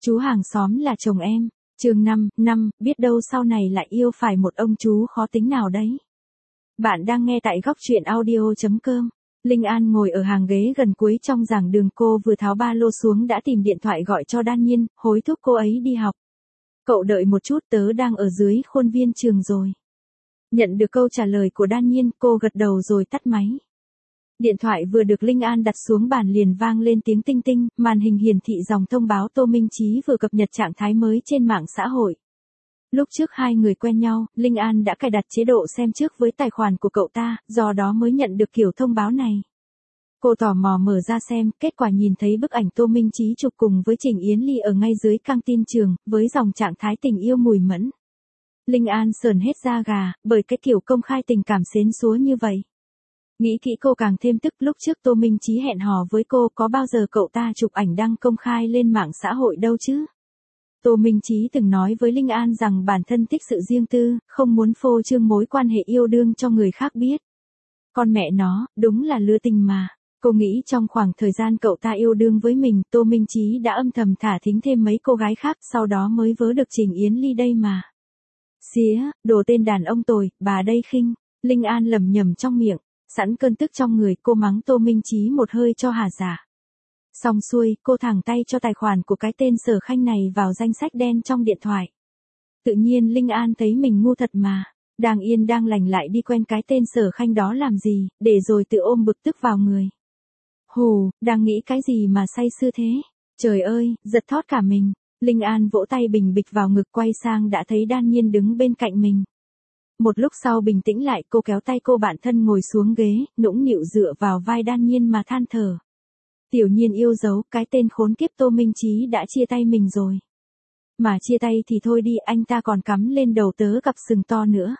Chú hàng xóm là chồng em. Chương 5, biết đâu sau này lại yêu phải một ông chú khó tính nào đấy. Bạn đang nghe tại góc truyện audio.com. Linh An ngồi ở hàng ghế gần cuối trong giảng đường, cô vừa tháo ba lô xuống đã tìm điện thoại gọi cho Đan Nhiên, hối thúc cô ấy đi học. Cậu đợi một chút, tớ đang ở dưới khuôn viên trường rồi. Nhận được câu trả lời của Đan Nhiên, cô gật đầu rồi tắt máy. Điện thoại vừa được Linh An đặt xuống bàn liền vang lên tiếng tinh tinh, màn hình hiển thị dòng thông báo Tô Minh Chí vừa cập nhật trạng thái mới trên mạng xã hội. Lúc trước hai người quen nhau, Linh An đã cài đặt chế độ xem trước với tài khoản của cậu ta, do đó mới nhận được kiểu thông báo này. Cô tò mò mở ra xem, kết quả nhìn thấy bức ảnh Tô Minh Chí chụp cùng với Trình Yến Ly ở ngay dưới căng tin trường, với dòng trạng thái tình yêu mùi mẫn. Linh An sởn hết da gà, bởi cái kiểu công khai tình cảm xến xúa như vậy. Nghĩ kỹ cô càng thêm tức, lúc trước Tô Minh Chí hẹn hò với cô, có bao giờ cậu ta chụp ảnh đăng công khai lên mạng xã hội đâu chứ. Tô Minh Chí từng nói với Linh An rằng bản thân thích sự riêng tư, không muốn phô trương mối quan hệ yêu đương cho người khác biết. Con mẹ nó, đúng là lừa tình mà. Cô nghĩ trong khoảng thời gian cậu ta yêu đương với mình, Tô Minh Chí đã âm thầm thả thính thêm mấy cô gái khác, sau đó mới vớ được Trình Yến Ly đây mà. Xía, đồ tên đàn ông tồi, bà đây khinh. Linh An lẩm nhẩm trong miệng. Sẵn cơn tức trong người, cô mắng Tô Minh Chí một hơi cho hà giả. Xong xuôi, cô thẳng tay cho tài khoản của cái tên Sở Khanh này vào danh sách đen trong điện thoại. Tự nhiên Linh An thấy mình ngu thật mà. Đang yên đang lành lại đi quen cái tên Sở Khanh đó làm gì, để rồi tự ôm bực tức vào người. Hù, đang nghĩ cái gì mà say sưa thế? Trời ơi, giật thót cả mình. Linh An vỗ tay bình bịch vào ngực, quay sang đã thấy Đan Nhiên đứng bên cạnh mình. Một lúc sau bình tĩnh lại, cô kéo tay cô bạn thân ngồi xuống ghế, nũng nịu dựa vào vai Đan Nhiên mà than thở. Tiểu Nhiên yêu dấu, cái tên khốn kiếp Tô Minh Chí đã chia tay mình rồi. Mà chia tay thì thôi đi, anh ta còn cắm lên đầu tớ cặp sừng to nữa.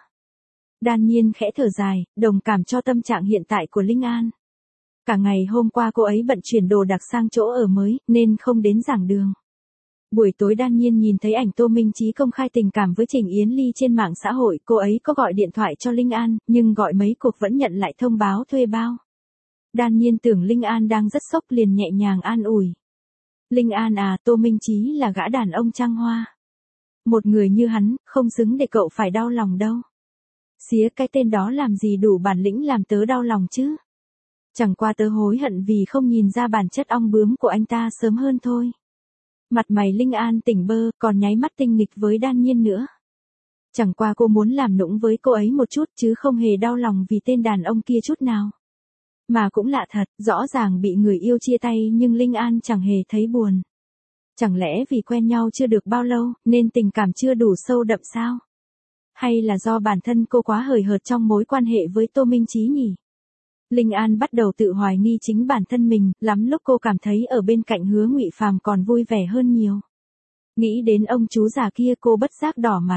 Đan Nhiên khẽ thở dài, đồng cảm cho tâm trạng hiện tại của Linh An. Cả ngày hôm qua cô ấy bận chuyển đồ đạc sang chỗ ở mới, nên không đến giảng đường. Buổi tối Đan Nhiên nhìn thấy ảnh Tô Minh Chí công khai tình cảm với Trình Yến Ly trên mạng xã hội, cô ấy có gọi điện thoại cho Linh An, nhưng gọi mấy cuộc vẫn nhận lại thông báo thuê bao. Đan Nhiên tưởng Linh An đang rất sốc liền nhẹ nhàng an ủi. Linh An à, Tô Minh Chí là gã đàn ông trăng hoa. Một người như hắn, không xứng để cậu phải đau lòng đâu. Xía, cái tên đó làm gì đủ bản lĩnh làm tớ đau lòng chứ. Chẳng qua tớ hối hận vì không nhìn ra bản chất ong bướm của anh ta sớm hơn thôi. Mặt mày Linh An tỉnh bơ, còn nháy mắt tinh nghịch với Đan Nhiên nữa. Chẳng qua cô muốn làm nũng với cô ấy một chút chứ không hề đau lòng vì tên đàn ông kia chút nào. Mà cũng lạ thật, rõ ràng bị người yêu chia tay nhưng Linh An chẳng hề thấy buồn. Chẳng lẽ vì quen nhau chưa được bao lâu, nên tình cảm chưa đủ sâu đậm sao? Hay là do bản thân cô quá hời hợt trong mối quan hệ với Tô Minh Chí nhỉ? Linh An bắt đầu tự hoài nghi chính bản thân mình, lắm lúc cô cảm thấy ở bên cạnh Hứa Ngụy Phàm còn vui vẻ hơn nhiều. Nghĩ đến ông chú già kia cô bất giác đỏ mặt.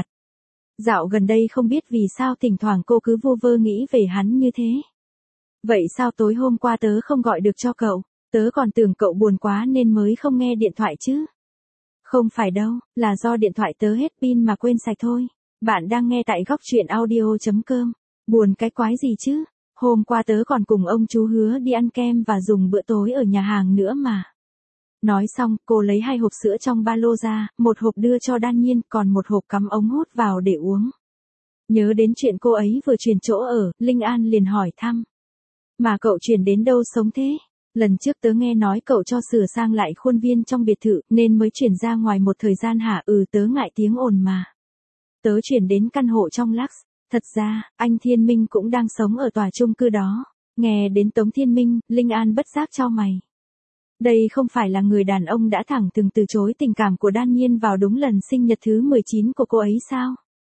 Dạo gần đây không biết vì sao thỉnh thoảng cô cứ vu vơ nghĩ về hắn như thế. Vậy sao tối hôm qua tớ không gọi được cho cậu? Tớ còn tưởng cậu buồn quá nên mới không nghe điện thoại chứ. Không phải đâu, là do điện thoại tớ hết pin mà quên sạch thôi. Bạn đang nghe tại góc truyện audio.com. Buồn cái quái gì chứ? Hôm qua tớ còn cùng ông chú Hứa đi ăn kem và dùng bữa tối ở nhà hàng nữa mà. Nói xong, cô lấy 2 hộp sữa trong ba lô ra, một hộp đưa cho Đan Nhiên, còn một hộp cắm ống hút vào để uống. Nhớ đến chuyện cô ấy vừa chuyển chỗ ở, Linh An liền hỏi thăm. Mà cậu chuyển đến đâu sống thế? Lần trước tớ nghe nói cậu cho sửa sang lại khuôn viên trong biệt thự, nên mới chuyển ra ngoài một thời gian hả? Tớ ngại tiếng ồn mà. Tớ chuyển đến căn hộ trong Lux. Thật ra, anh Thiên Minh cũng đang sống ở tòa chung cư đó. Nghe đến Tống Thiên Minh, Linh An bất giác chau mày. Đây không phải là người đàn ông đã thẳng thừng từ chối tình cảm của Đan Nhiên vào đúng lần sinh nhật thứ 19 của cô ấy sao?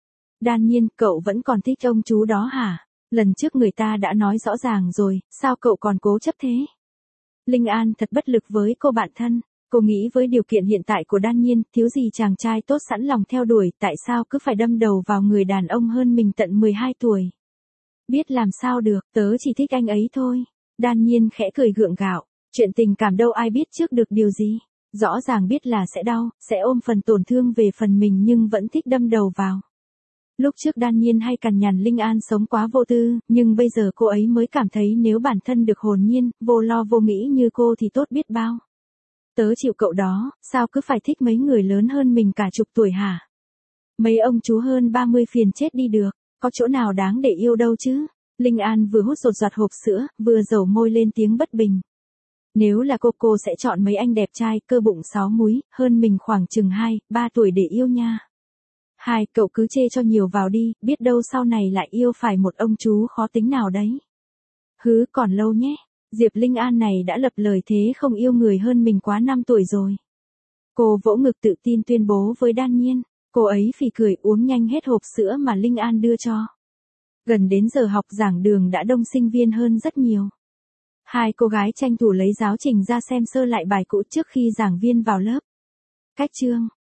Đan Nhiên, cậu vẫn còn thích ông chú đó hả? Lần trước người ta đã nói rõ ràng rồi, sao cậu còn cố chấp thế? Linh An thật bất lực với cô bạn thân. Cô nghĩ với điều kiện hiện tại của Đan Nhiên, thiếu gì chàng trai tốt sẵn lòng theo đuổi, tại sao cứ phải đâm đầu vào người đàn ông hơn mình tận 12 tuổi. Biết làm sao được, tớ chỉ thích anh ấy thôi. Đan Nhiên khẽ cười gượng gạo, chuyện tình cảm đâu ai biết trước được điều gì. Rõ ràng biết là sẽ đau, sẽ ôm phần tổn thương về phần mình nhưng vẫn thích đâm đầu vào. Lúc trước Đan Nhiên hay cằn nhằn Linh An sống quá vô tư, nhưng bây giờ cô ấy mới cảm thấy nếu bản thân được hồn nhiên, vô lo vô nghĩ như cô thì tốt biết bao. Tớ chịu cậu đó, sao cứ phải thích mấy người lớn hơn mình cả chục tuổi hả? Mấy ông chú hơn 30 phiền chết đi được, có chỗ nào đáng để yêu đâu chứ? Linh An vừa hút rột rạt hộp sữa, vừa dầu môi lên tiếng bất bình. Nếu là cô sẽ chọn mấy anh đẹp trai, cơ bụng 6 múi, hơn mình khoảng chừng 2-3 tuổi để yêu nha. Cậu cứ chê cho nhiều vào đi, biết đâu sau này lại yêu phải một ông chú khó tính nào đấy. Còn lâu nhé. Diệp Linh An này đã lập lời thế không yêu người hơn mình quá 5 tuổi rồi. Cô vỗ ngực tự tin tuyên bố với Đan Nhiên. Cô ấy phì cười uống nhanh hết hộp sữa mà Linh An đưa cho. Gần đến giờ học giảng đường đã đông sinh viên hơn rất nhiều. Hai cô gái tranh thủ lấy giáo trình ra xem sơ lại bài cũ trước khi giảng viên vào lớp. Cách chương